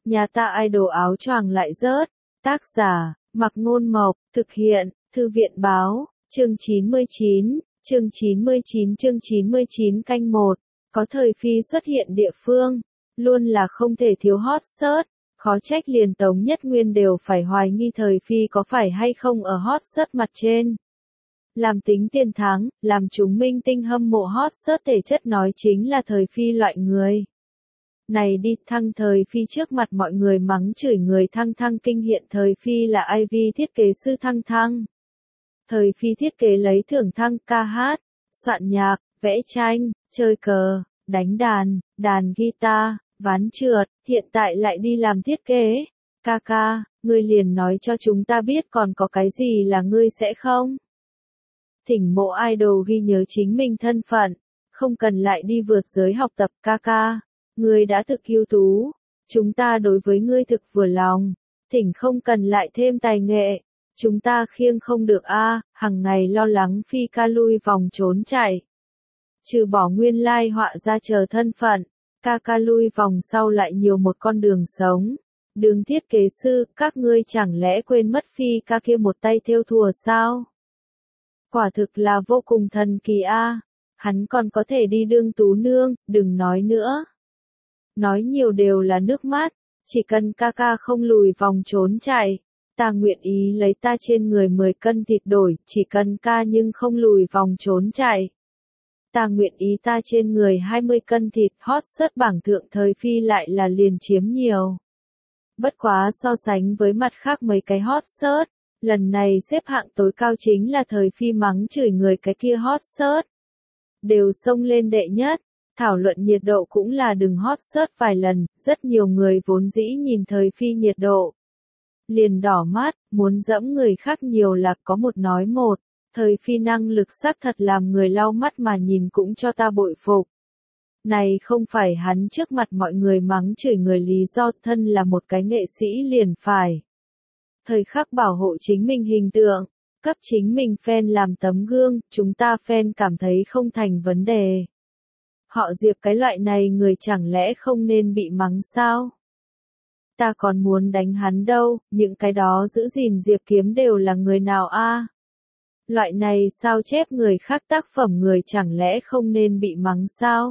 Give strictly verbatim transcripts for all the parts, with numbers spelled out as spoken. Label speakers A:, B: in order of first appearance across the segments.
A: Nhà ta idol áo choàng lại rớt. Tác giả, Mặc Ngôn Mộc, thực hiện, Thư viện Báo, chương chín mươi chín, chương chín mươi chín chương chín mươi chín canh một. Có thời Phi xuất hiện địa phương, luôn là không thể thiếu hot search. Khó trách liền Tống Nhất Nguyên đều phải hoài nghi thời Phi có phải hay không ở hot search mặt trên. Làm tính tiền thắng, làm chúng minh tinh hâm mộ hot search thể chất nói chính là thời Phi loại người. Này đi, thăng thời Phi trước mặt mọi người mắng chửi người thăng thăng kinh hiện thời Phi là i vê thiết kế sư thăng thăng. Thời Phi thiết kế lấy thưởng thăng ca hát, soạn nhạc, vẽ tranh, chơi cờ, đánh đàn, đàn guitar, ván trượt, hiện tại lại đi làm thiết kế. Ca ca, ngươi liền nói cho chúng ta biết còn có cái gì là ngươi sẽ không? Thỉnh mộ idol ghi nhớ chính mình thân phận, không cần lại đi vượt giới học tập. Ca ca, ngươi đã thực ưu tú, chúng ta đối với ngươi thực vừa lòng, thỉnh không cần lại thêm tài nghệ, chúng ta khiêng không được a, à, hằng ngày lo lắng Phi ca lui vòng trốn chạy. Trừ bỏ nguyên lai họa ra chờ thân phận, ca ca lui vòng sau lại nhiều một con đường sống. Đường thiết kế sư, các ngươi chẳng lẽ quên mất Phi ca kia một tay thêu thùa sao? Quả thực là vô cùng thần kỳ a, à. Hắn còn có thể đi đương tú nương, đừng nói nữa. Nói nhiều đều là nước mắt, chỉ cần ca ca không lùi vòng trốn chạy, ta nguyện ý lấy ta trên người mười cân thịt đổi, chỉ cần ca nhưng không lùi vòng trốn chạy. Ta nguyện ý ta trên người hai mươi cân thịt. Hot search bảng thượng thời Phi lại là liền chiếm nhiều. Bất quá so sánh với mặt khác mấy cái hot search, lần này xếp hạng tối cao chính là thời Phi mắng chửi người cái kia hot search. Đều xông lên đệ nhất, thảo luận nhiệt độ cũng là đừng hot search vài lần, rất nhiều người vốn dĩ nhìn thời Phi nhiệt độ. Liền đỏ mắt, muốn dẫm người khác nhiều là có một nói một, thời Phi năng lực xác thật làm người lau mắt mà nhìn cũng cho ta bội phục. Này không phải hắn trước mặt mọi người mắng chửi người lý do thân là một cái nghệ sĩ liền phải. Thời khắc bảo hộ chính mình hình tượng, cấp chính mình fan làm tấm gương, chúng ta fan cảm thấy không thành vấn đề. Họ Diệp cái loại này người chẳng lẽ không nên bị mắng sao? Ta còn muốn đánh hắn đâu, những cái đó giữ gìn Diệp Kiếm đều là người nào a? À? Loại này sao chép người khác tác phẩm người chẳng lẽ không nên bị mắng sao?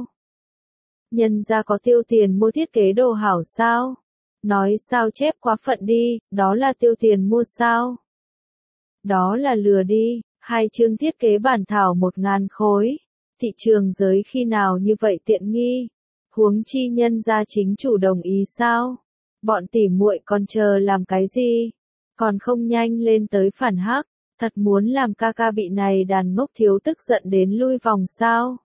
A: Nhân ra có tiêu tiền mua thiết kế đồ hảo sao? Nói sao chép quá phận đi, đó là tiêu tiền mua sao? Đó là lừa đi, hai chương thiết kế bản thảo một ngàn khối. Thị trường giới khi nào như vậy tiện nghi? Huống chi nhân ra chính chủ đồng ý sao? Bọn tỉ muội còn chờ làm cái gì? Còn không nhanh lên tới phản hắc, thật muốn làm ca ca bị này đàn ngốc thiếu tức giận đến lui vòng sao?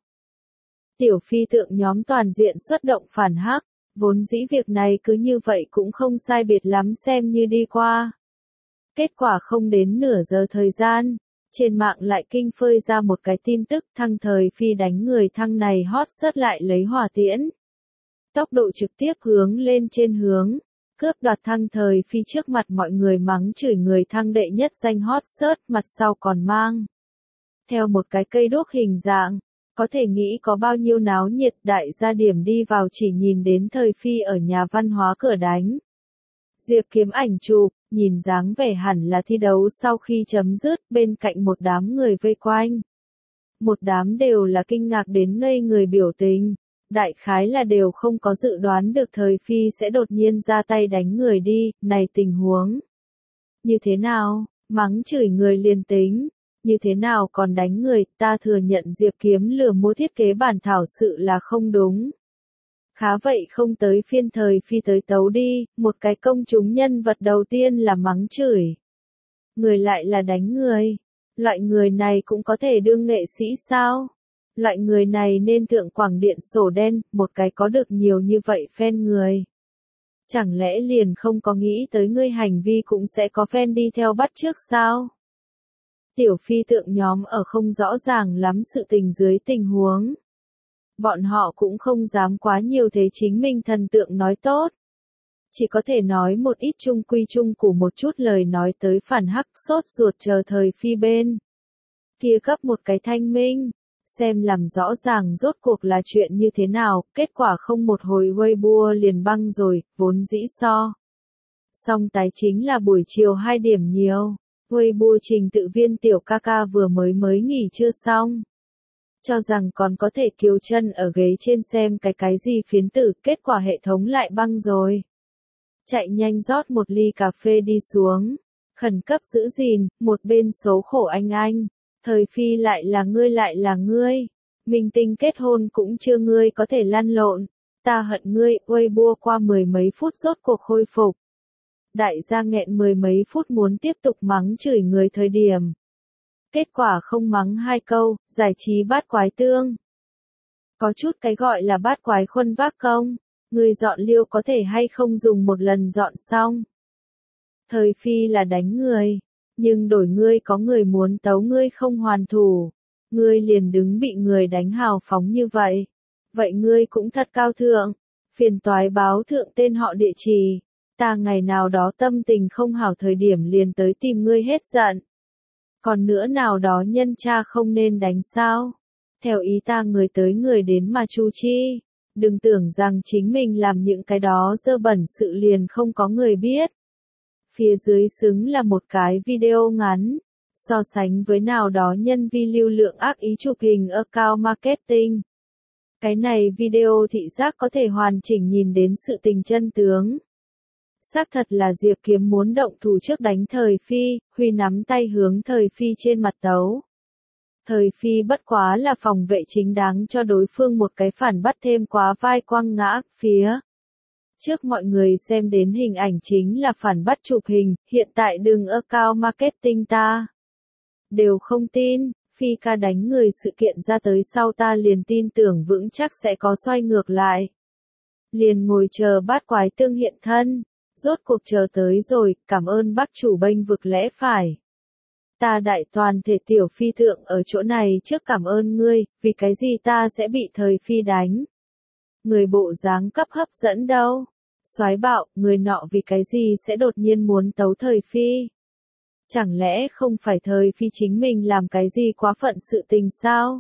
A: Tiểu Phi tượng nhóm toàn diện xuất động phản hắc, vốn dĩ việc này cứ như vậy cũng không sai biệt lắm xem như đi qua. Kết quả không đến nửa giờ thời gian, trên mạng lại kinh phơi ra một cái tin tức thăng thời Phi đánh người thăng này hot search lại lấy hỏa tiễn. Tốc độ trực tiếp hướng lên trên hướng, cướp đoạt thăng thời Phi trước mặt mọi người mắng chửi người thăng đệ nhất danh hot search mặt sau còn mang. Theo một cái cây đuốc hình dạng, có thể nghĩ có bao nhiêu náo nhiệt đại gia điểm đi vào chỉ nhìn đến thời Phi ở nhà văn hóa cửa đánh. Diệp Kiếm ảnh chụp, nhìn dáng vẻ hẳn là thi đấu sau khi chấm dứt bên cạnh một đám người vây quanh. Một đám đều là kinh ngạc đến ngây người biểu tình, đại khái là đều không có dự đoán được thời Phi sẽ đột nhiên ra tay đánh người đi, này tình huống. Như thế nào, mắng chửi người liền tính, như thế nào còn đánh người, ta thừa nhận Diệp Kiếm lừa mua thiết kế bản thảo sự là không đúng. Khá vậy không tới phiên thời Phi tới tấu đi, một cái công chúng nhân vật đầu tiên là mắng chửi. Người lại là đánh người. Loại người này cũng có thể đương nghệ sĩ sao? Loại người này nên thượng quảng điện sổ đen, một cái có được nhiều như vậy fan người. Chẳng lẽ liền không có nghĩ tới ngươi hành vi cũng sẽ có fan đi theo bắt chước sao? Tiểu Phi tượng nhóm ở không rõ ràng lắm sự tình dưới tình huống. Bọn họ cũng không dám quá nhiều thế chính mình thần tượng nói tốt. Chỉ có thể nói một ít chung quy chung của một chút lời nói tới phản hắc sốt ruột chờ thời Phi bên. Kia cấp một cái thanh minh. xem làm rõ ràng rốt cuộc là chuyện như thế nào, kết quả không một hồi Weibo liền băng rồi, vốn dĩ so. Song tài chính là buổi chiều hai điểm nhiều, Weibo trình tự viên tiểu ca ca vừa mới mới nghỉ trưa xong. Cho rằng còn có thể kiều chân ở ghế trên xem cái cái gì phiến tử, kết quả hệ thống lại băng rồi. Chạy nhanh rót một ly cà phê đi xuống, khẩn cấp giữ gìn, một bên số khổ anh anh, thời phi lại là ngươi lại là ngươi, minh tinh kết hôn cũng chưa ngươi có thể lăn lộn, ta hận ngươi, Weibo qua mười mấy phút rốt cuộc khôi phục. Đại gia nghẹn mười mấy phút muốn tiếp tục mắng chửi người thời điểm. Kết quả không mắng hai câu, giải trí bát quái tương. Có chút cái gọi là bát quái khuân vác công, người dọn liêu có thể hay không dùng một lần dọn xong. Thời phi là đánh người, nhưng đổi ngươi có người muốn tấu ngươi không hoàn thủ, ngươi liền đứng bị người đánh hào phóng như vậy. Vậy ngươi cũng thật cao thượng, phiền toái báo thượng tên họ địa chỉ, ta ngày nào đó tâm tình không hảo thời điểm liền tới tìm ngươi hết giận. Còn nữa nào đó nhân cha không nên đánh sao? Theo ý ta người tới người đến mà chu chi. Đừng tưởng rằng chính mình làm những cái đó dơ bẩn sự liền không có người biết. Phía dưới xứng là một cái video ngắn. So sánh với nào đó nhân vi lưu lượng ác ý chụp hình account marketing. Cái này video thị giác có thể hoàn chỉnh nhìn đến sự tình chân tướng. Xác thật là Diệp Kiếm muốn động thủ trước đánh Thời Phi, Huy nắm tay hướng Thời Phi trên mặt tấu. Thời Phi bất quá là phòng vệ chính đáng cho đối phương một cái phản bắt thêm quá vai quăng ngã, phía. Trước mọi người xem đến hình ảnh chính là phản bắt chụp hình, hiện tại đừng account marketing ta. Đều không tin, Phi ca đánh người sự kiện ra tới sau ta liền tin tưởng vững chắc sẽ có xoay ngược lại. Liền ngồi chờ bát quái tương hiện thân. Rốt cuộc chờ tới rồi, cảm ơn bác chủ bênh vực lẽ phải. Ta đại toàn thể tiểu phi thượng ở chỗ này trước cảm ơn ngươi, vì cái gì ta sẽ bị Thời Phi đánh. Người bộ dáng cấp hấp dẫn đâu. Soái bạo, người nọ vì cái gì sẽ đột nhiên muốn tấu Thời Phi. Chẳng lẽ không phải Thời Phi chính mình làm cái gì quá phận sự tình sao?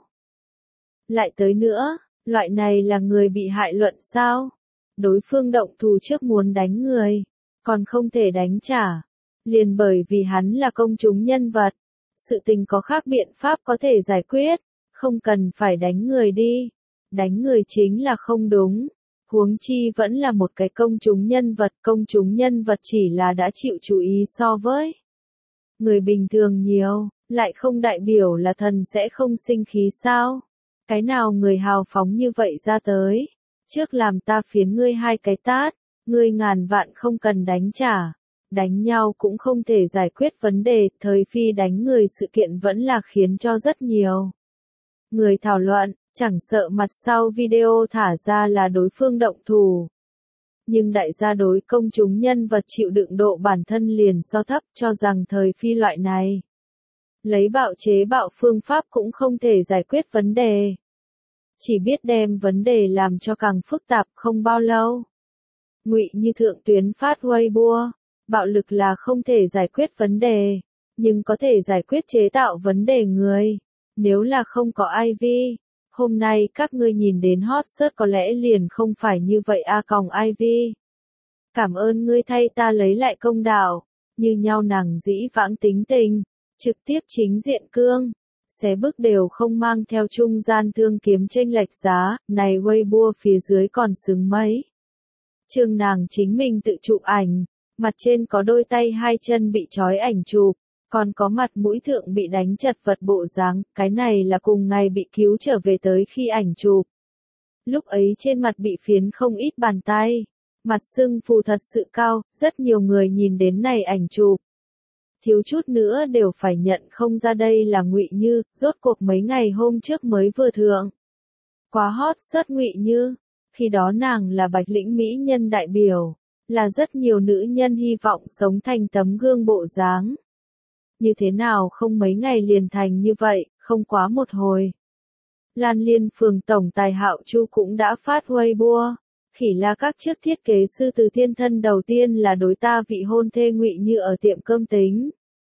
A: Lại tới nữa, loại này là người bị hại luận sao? Đối phương động thủ trước muốn đánh người, còn không thể đánh trả. Liền bởi vì hắn là công chúng nhân vật. Sự tình có khác biện pháp có thể giải quyết, không cần phải đánh người đi. Đánh người chính là không đúng. Huống chi vẫn là một cái công chúng nhân vật, công chúng nhân vật chỉ là đã chịu chú ý so với người bình thường nhiều, lại không đại biểu là thần sẽ không sinh khí sao? Cái nào người hào phóng như vậy ra tới? Trước làm ta phiến ngươi hai cái tát, ngươi ngàn vạn không cần đánh trả. Đánh nhau cũng không thể giải quyết vấn đề, Thời Phi đánh người sự kiện vẫn là khiến cho rất nhiều người thảo luận, chẳng sợ mặt sau video thả ra là đối phương động thủ. Nhưng đại gia đối công chúng nhân vật chịu đựng độ bản thân liền so thấp, cho rằng Thời Phi loại này lấy bạo chế bạo phương pháp cũng không thể giải quyết vấn đề. Chỉ biết đem vấn đề làm cho càng phức tạp không bao lâu. Ngụy Như thượng tuyến phát Weibo, bạo lực là không thể giải quyết vấn đề, nhưng có thể giải quyết chế tạo vấn đề người. Nếu là không có i vê, hôm nay các ngươi nhìn đến hot search có lẽ liền không phải như vậy a còng i vê. Cảm ơn ngươi thay ta lấy lại công đạo, như nhau nàng dĩ vãng tính tình, trực tiếp chính diện cương. Xé bức đều không mang theo trung gian thương kiếm chênh lệch giá, này Weibo phía dưới còn xứng mấy. Chương nàng chính mình tự chụp ảnh, mặt trên có đôi tay hai chân bị trói ảnh chụp, còn có mặt mũi thượng bị đánh chật vật bộ dáng, cái này là cùng ngày bị cứu trở về tới khi ảnh chụp. Lúc ấy trên mặt bị phiến không ít bàn tay, mặt sưng phù thật sự cao, rất nhiều người nhìn đến này ảnh chụp. Thiếu chút nữa đều phải nhận không ra đây là Ngụy Như, rốt cuộc mấy ngày hôm trước mới vừa thượng. Quá hot search Ngụy Như, khi đó nàng là Bạch Lĩnh mỹ nhân đại biểu, là rất nhiều nữ nhân hy vọng sống thành tấm gương bộ dáng. Như thế nào không mấy ngày liền thành như vậy, không quá một hồi. Lan Liên phường tổng tài Hạo Chu cũng đã phát Weibo. Khỉ là các chiếc thiết kế sư từ thiên thân đầu tiên là đối ta vị hôn thê Ngụy Như ở tiệm cơm tính.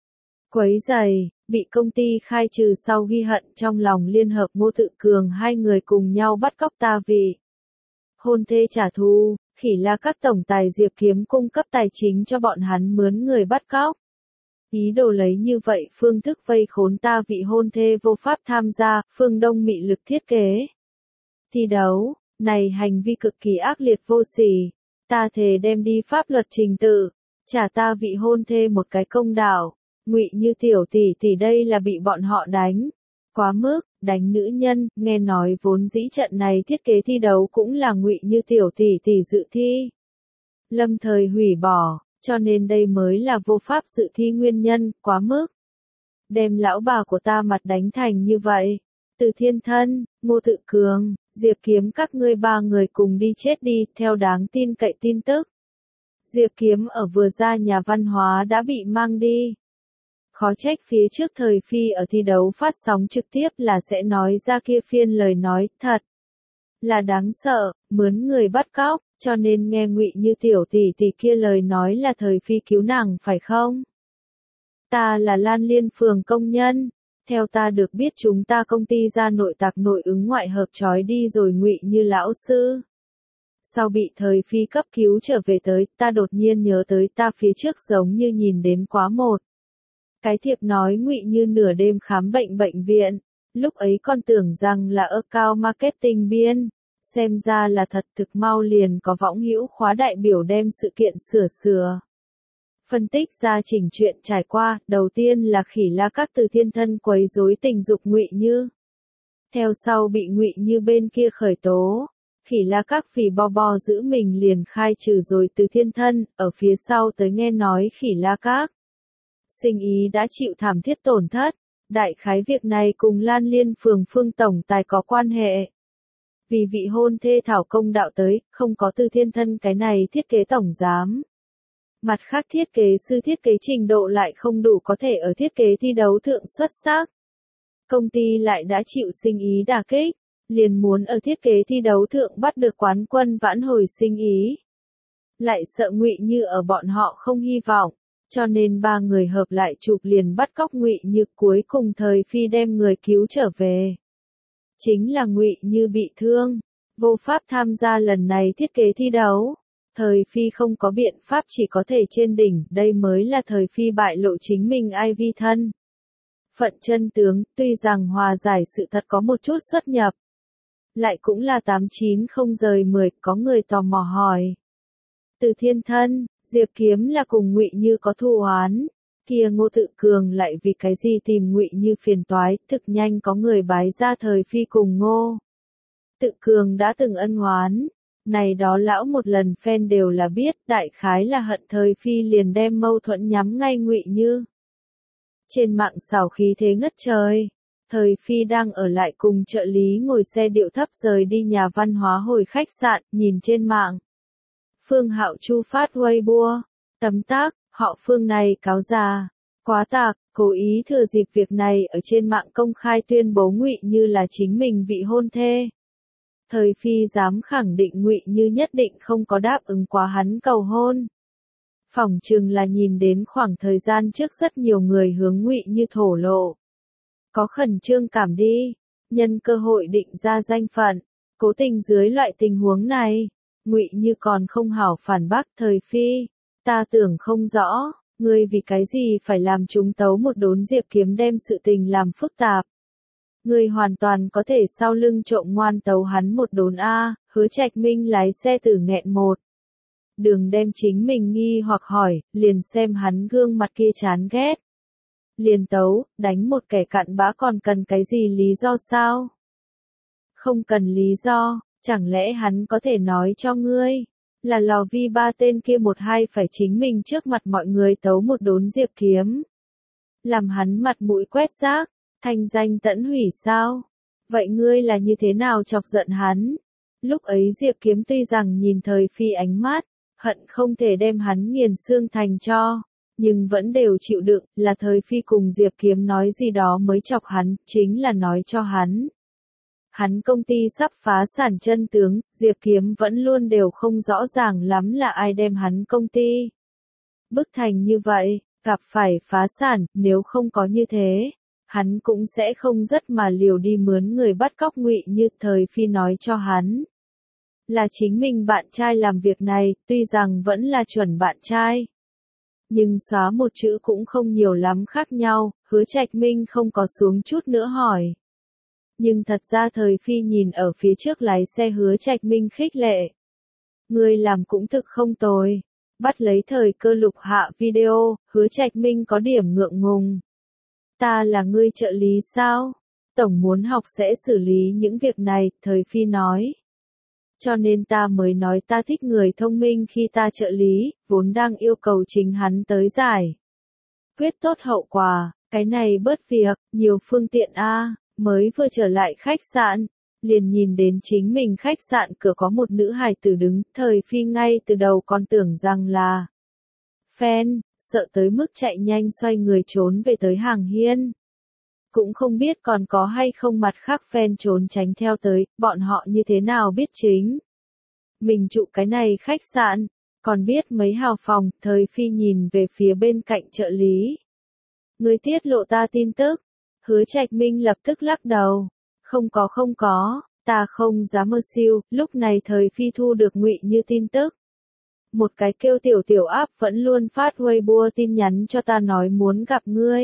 A: Quấy rầy, bị công ty khai trừ sau ghi hận trong lòng liên hợp Ngô Tự Cường hai người cùng nhau bắt cóc ta vị hôn thê trả thù, khỉ la các tổng tài Diệp Kiếm cung cấp tài chính cho bọn hắn mướn người bắt cóc. Ý đồ lấy như vậy phương thức vây khốn ta vị hôn thê vô pháp tham gia, phương Đông mị lực thiết kế. Thi đấu, này hành vi cực kỳ ác liệt vô sỉ, ta thề đem đi pháp luật trình tự, trả ta vị hôn thê một cái công đạo. Ngụy Như tiểu tỷ tỷ đây là bị bọn họ đánh. Quá mức, đánh nữ nhân, nghe nói vốn dĩ trận này thiết kế thi đấu cũng là Ngụy Như tiểu tỷ tỷ dự thi. Lâm thời hủy bỏ, cho nên đây mới là vô pháp dự thi nguyên nhân, quá mức. Đem lão bà của ta mặt đánh thành như vậy. Từ Thiên Thân, Ngô Tự Cường, Diệp Kiếm các ngươi ba người cùng đi chết đi, theo đáng tin cậy tin tức. Diệp Kiếm ở vừa ra nhà văn hóa đã bị mang đi. Khó trách phía trước thời phi ở thi đấu phát sóng trực tiếp là sẽ nói ra kia phiên lời nói, thật là đáng sợ, mướn người bắt cóc, cho nên nghe Ngụy Như tiểu tỷ tỷ kia lời nói là thời phi cứu nàng phải không? Ta là Lan Liên phường công nhân, theo ta được biết chúng ta công ty ra nội tạc nội ứng ngoại hợp trói đi rồi Ngụy Như lão sư. Sau bị thời phi cấp cứu trở về tới, ta đột nhiên nhớ tới ta phía trước giống như nhìn đến quá một. Cái thiệp nói Ngụy Như nửa đêm khám bệnh bệnh viện, lúc ấy con tưởng rằng là account marketing biên, xem ra là thật thực mau liền có võng hữu khóa đại biểu đem sự kiện sửa sửa. Phân tích ra trình chuyện trải qua, đầu tiên là khỉ la các Từ Thiên Thân quấy rối tình dục Ngụy Như. Theo sau bị Ngụy Như bên kia khởi tố, khỉ la các phì bo bo giữ mình liền khai trừ rồi Từ Thiên Thân, ở phía sau tới nghe nói khỉ la các. Sinh ý đã chịu thảm thiết tổn thất, đại khái việc này cùng Lan Liên phường Phương tổng tài có quan hệ. Vì vị hôn thê thảo công đạo tới, không có Từ Thiên Thân cái này thiết kế tổng giám. Mặt khác thiết kế sư thiết kế trình độ lại không đủ có thể ở thiết kế thi đấu thượng xuất sắc. Công ty lại đã chịu sinh ý đả kích, liền muốn ở thiết kế thi đấu thượng bắt được quán quân vãn hồi sinh ý. Lại sợ Ngụy Như ở bọn họ không hy vọng. Cho nên ba người hợp lại chụp liền bắt cóc Ngụy Như, cuối cùng thời phi đem người cứu trở về. Chính là Ngụy Như bị thương, vô pháp tham gia lần này thiết kế thi đấu. Thời phi không có biện pháp chỉ có thể trên đỉnh, đây mới là thời phi bại lộ chính mình ai vi thân. Phận chân tướng, tuy rằng hòa giải sự thật có một chút xuất nhập. Lại cũng là tám chín không rời mười, có người tò mò hỏi. Từ Thiên Thân, Diệp Kiếm là cùng Ngụy Như có thù oán, kia Ngô Tự Cường lại vì cái gì tìm Ngụy Như phiền toái, thực nhanh có người bái ra thời phi cùng Ngô Tự Cường đã từng ân oán, này đó lão một lần fan đều là biết, đại khái là hận thời phi liền đem mâu thuẫn nhắm ngay Ngụy Như. Trên mạng xào khí thế ngất trời, thời phi đang ở lại cùng trợ lý ngồi xe điệu thấp rời đi nhà văn hóa hồi khách sạn, nhìn trên mạng. Phương Hạo Chu phát Weibo, tấm tác, họ Phương này cáo già, quá tạc, cố ý thừa dịp việc này ở trên mạng công khai tuyên bố Ngụy Như là chính mình vị hôn thê. Thời phi dám khẳng định Ngụy Như nhất định không có đáp ứng quá hắn cầu hôn. Phỏng chừng là nhìn đến khoảng thời gian trước rất nhiều người hướng Ngụy Như thổ lộ. Có khẩn trương cảm đi, nhân cơ hội định ra danh phận, cố tình dưới loại tình huống này. Ngụy Như còn không hảo phản bác thời phi, ta tưởng không rõ, ngươi vì cái gì phải làm chúng tấu một đốn Diệp Kiếm đem sự tình làm phức tạp. Ngươi hoàn toàn có thể sau lưng trộm ngoan tấu hắn một đốn A, Hứa Trạch Minh lái xe tử nghẹn một. Đừng đem chính mình nghi hoặc hỏi, liền xem hắn gương mặt kia chán ghét. Liền tấu, đánh một kẻ cặn bã còn cần cái gì lý do sao? Không cần lý do. Chẳng lẽ hắn có thể nói cho ngươi, là lò vi ba tên kia một hai phải chính mình trước mặt mọi người tấu một đốn Diệp Kiếm. Làm hắn mặt mũi quét rác, thanh danh tẫn hủy sao? Vậy ngươi là như thế nào chọc giận hắn? Lúc ấy Diệp Kiếm tuy rằng nhìn thời phi ánh mắt, hận không thể đem hắn nghiền xương thành cho, nhưng vẫn đều chịu đựng, là thời phi cùng Diệp Kiếm nói gì đó mới chọc hắn, chính là nói cho hắn. Hắn công ty sắp phá sản chân tướng, Diệp Kiếm vẫn luôn đều không rõ ràng lắm là ai đem hắn công ty bức thành như vậy, gặp phải phá sản, nếu không có như thế, hắn cũng sẽ không rất mà liều đi mướn người bắt cóc Ngụy Như. Thời Phi nói cho hắn, là chính mình bạn trai làm việc này, tuy rằng vẫn là chuẩn bạn trai, nhưng xóa một chữ cũng không nhiều lắm khác nhau. Hứa Trạch Minh không có xuống chút nữa hỏi. Nhưng thật ra Thời Phi nhìn ở phía trước lái xe Hứa Trạch Minh khích lệ. Ngươi làm cũng thực không tồi. Bắt lấy thời cơ lục hạ video, Hứa Trạch Minh có điểm ngượng ngùng. Ta là ngươi trợ lý sao? Tổng muốn học sẽ xử lý những việc này, Thời Phi nói. Cho nên ta mới nói ta thích người thông minh khi ta trợ lý, vốn đang yêu cầu chính hắn tới giải quyết tốt hậu quả, cái này bớt việc, nhiều phương tiện a. Mới vừa trở lại khách sạn, liền nhìn đến chính mình khách sạn cửa có một nữ hài tử đứng. Thời Phi ngay từ đầu còn tưởng rằng là fan, sợ tới mức chạy nhanh xoay người trốn về tới hàng hiên. Cũng không biết còn có hay không mặt khác fan trốn tránh theo tới, bọn họ như thế nào biết chính mình trụ cái này khách sạn, còn biết mấy hào phòng. Thời Phi nhìn về phía bên cạnh trợ lý. Ngươi tiết lộ ta tin tức. Hứa Trạch Minh lập tức lắc đầu. Không có không có, ta không dám mơ siêu. Lúc này Thời Phi thu được Ngụy Như tin tức. Một cái kêu Tiểu Tiểu Áp vẫn luôn phát Weibo tin nhắn cho ta nói muốn gặp ngươi.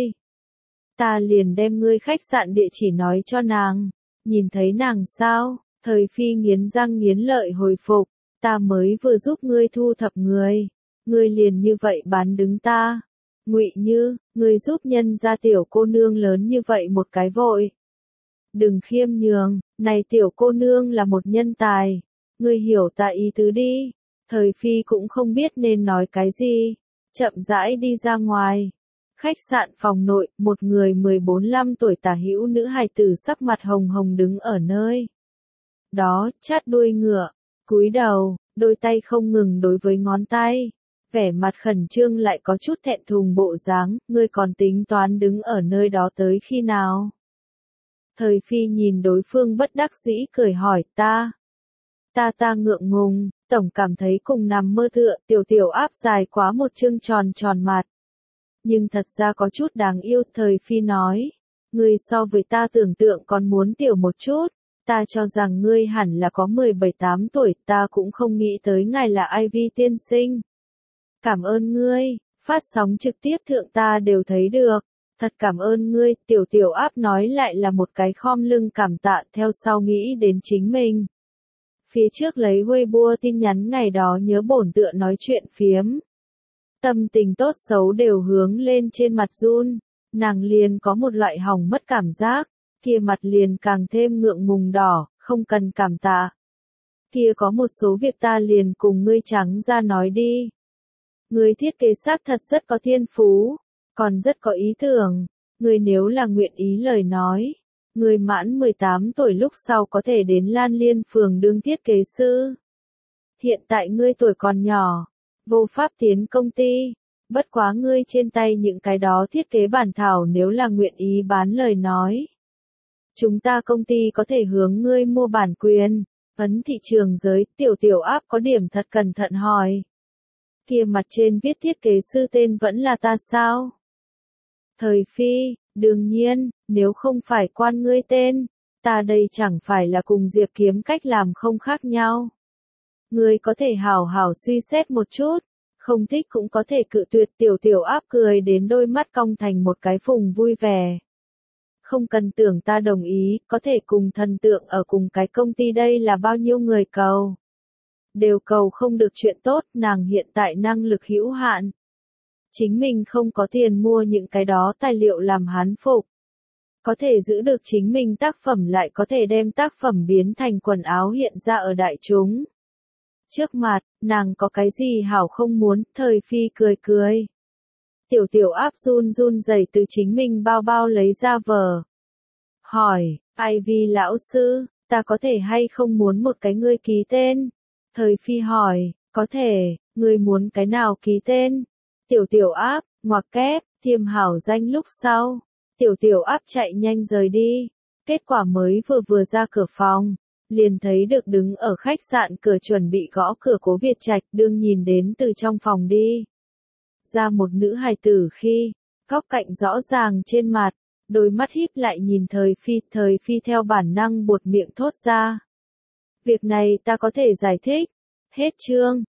A: Ta liền đem ngươi khách sạn địa chỉ nói cho nàng. Nhìn thấy nàng sao? Thời Phi nghiến răng nghiến lợi hồi phục. Ta mới vừa giúp ngươi thu thập người. Ngươi liền như vậy bán đứng ta. Ngụy Như, ngươi giúp nhân gia tiểu cô nương lớn như vậy một cái vội. Đừng khiêm nhường, này tiểu cô nương là một nhân tài. Ngươi hiểu ta ý tứ đi. Thời Phi cũng không biết nên nói cái gì. Chậm rãi đi ra ngoài. Khách sạn phòng nội, một người mười bốn lăm tuổi tả hữu nữ hài tử sắc mặt hồng hồng đứng ở nơi đó, chát đuôi ngựa, cúi đầu, đôi tay không ngừng đối với ngón tay, vẻ mặt khẩn trương lại có chút thẹn thùng bộ dáng. Ngươi còn tính toán đứng ở nơi đó tới khi nào? Thời Phi nhìn đối phương bất đắc dĩ cười hỏi. Ta, ta ta ngượng ngùng, tổng cảm thấy cùng nằm mơ tựa. Tiểu Tiểu Áp dài quá một chương tròn tròn mặt, nhưng thật ra có chút đáng yêu. Thời Phi nói, ngươi so với ta tưởng tượng còn muốn tiểu một chút. Ta cho rằng ngươi hẳn là có mười bảy tám tuổi, ta cũng không nghĩ tới ngài là Ivy tiên sinh. Cảm ơn ngươi, phát sóng trực tiếp thượng ta đều thấy được. Thật cảm ơn ngươi. Tiểu Tiểu Áp nói lại là một cái khom lưng cảm tạ, theo sau nghĩ đến chính mình. Phía trước lấy Weibo tin nhắn ngày đó nhớ bổn tựa nói chuyện phiếm. Tâm tình tốt xấu đều hướng lên trên mặt run, nàng liền có một loại hỏng mất cảm giác, kia mặt liền càng thêm ngượng ngùng đỏ. Không cần cảm tạ. Kia có một số việc ta liền cùng ngươi trắng ra nói đi. Ngươi thiết kế xác thật rất có thiên phú, còn rất có ý tưởng. Ngươi nếu là nguyện ý lời nói, ngươi mãn mười tám tuổi lúc sau có thể đến Lan Liên phường đương thiết kế sư. Hiện tại ngươi tuổi còn nhỏ, vô pháp tiến công ty, bất quá ngươi trên tay những cái đó thiết kế bản thảo nếu là nguyện ý bán lời nói. Chúng ta công ty có thể hướng ngươi mua bản quyền, ấn thị trường giới. Tiểu Tiểu Áp có điểm thật cẩn thận hỏi. Kia mặt trên viết thiết kế sư tên vẫn là ta sao? Thời Phi, đương nhiên, nếu không phải quan ngươi tên, ta đây chẳng phải là cùng Diệp Kiếm cách làm không khác nhau. Ngươi có thể hảo hảo suy xét một chút, không thích cũng có thể cự tuyệt. Tiểu Tiểu Áp cười đến đôi mắt cong thành một cái phùng vui vẻ. Không cần tưởng ta đồng ý, có thể cùng thần tượng ở cùng cái công ty đây là bao nhiêu người cầu. Đều cầu không được chuyện tốt, nàng hiện tại năng lực hữu hạn. Chính mình không có tiền mua những cái đó tài liệu làm hán phục. Có thể giữ được chính mình tác phẩm lại có thể đem tác phẩm biến thành quần áo hiện ra ở đại chúng. Trước mặt, nàng có cái gì hảo không muốn. Thời Phi cười cười. Tiểu Tiểu Áp run run rẩy từ chính mình bao bao lấy ra vở. Hỏi, Ivy lão sư, ta có thể hay không muốn một cái ngươi ký tên? Thời Phi hỏi, có thể, ngươi muốn cái nào ký tên? Tiểu Tiểu Áp, ngoặc kép, thiêm hảo danh lúc sau. Tiểu Tiểu Áp chạy nhanh rời đi. Kết quả mới vừa vừa ra cửa phòng, liền thấy được đứng ở khách sạn cửa chuẩn bị gõ cửa Cố Việt Trạch, đương nhìn đến từ trong phòng đi ra một nữ hài tử khi, góc cạnh rõ ràng trên mặt, đôi mắt híp lại nhìn Thời Phi, Thời Phi theo bản năng buột miệng thốt ra. Việc này ta có thể giải thích. Hết chương.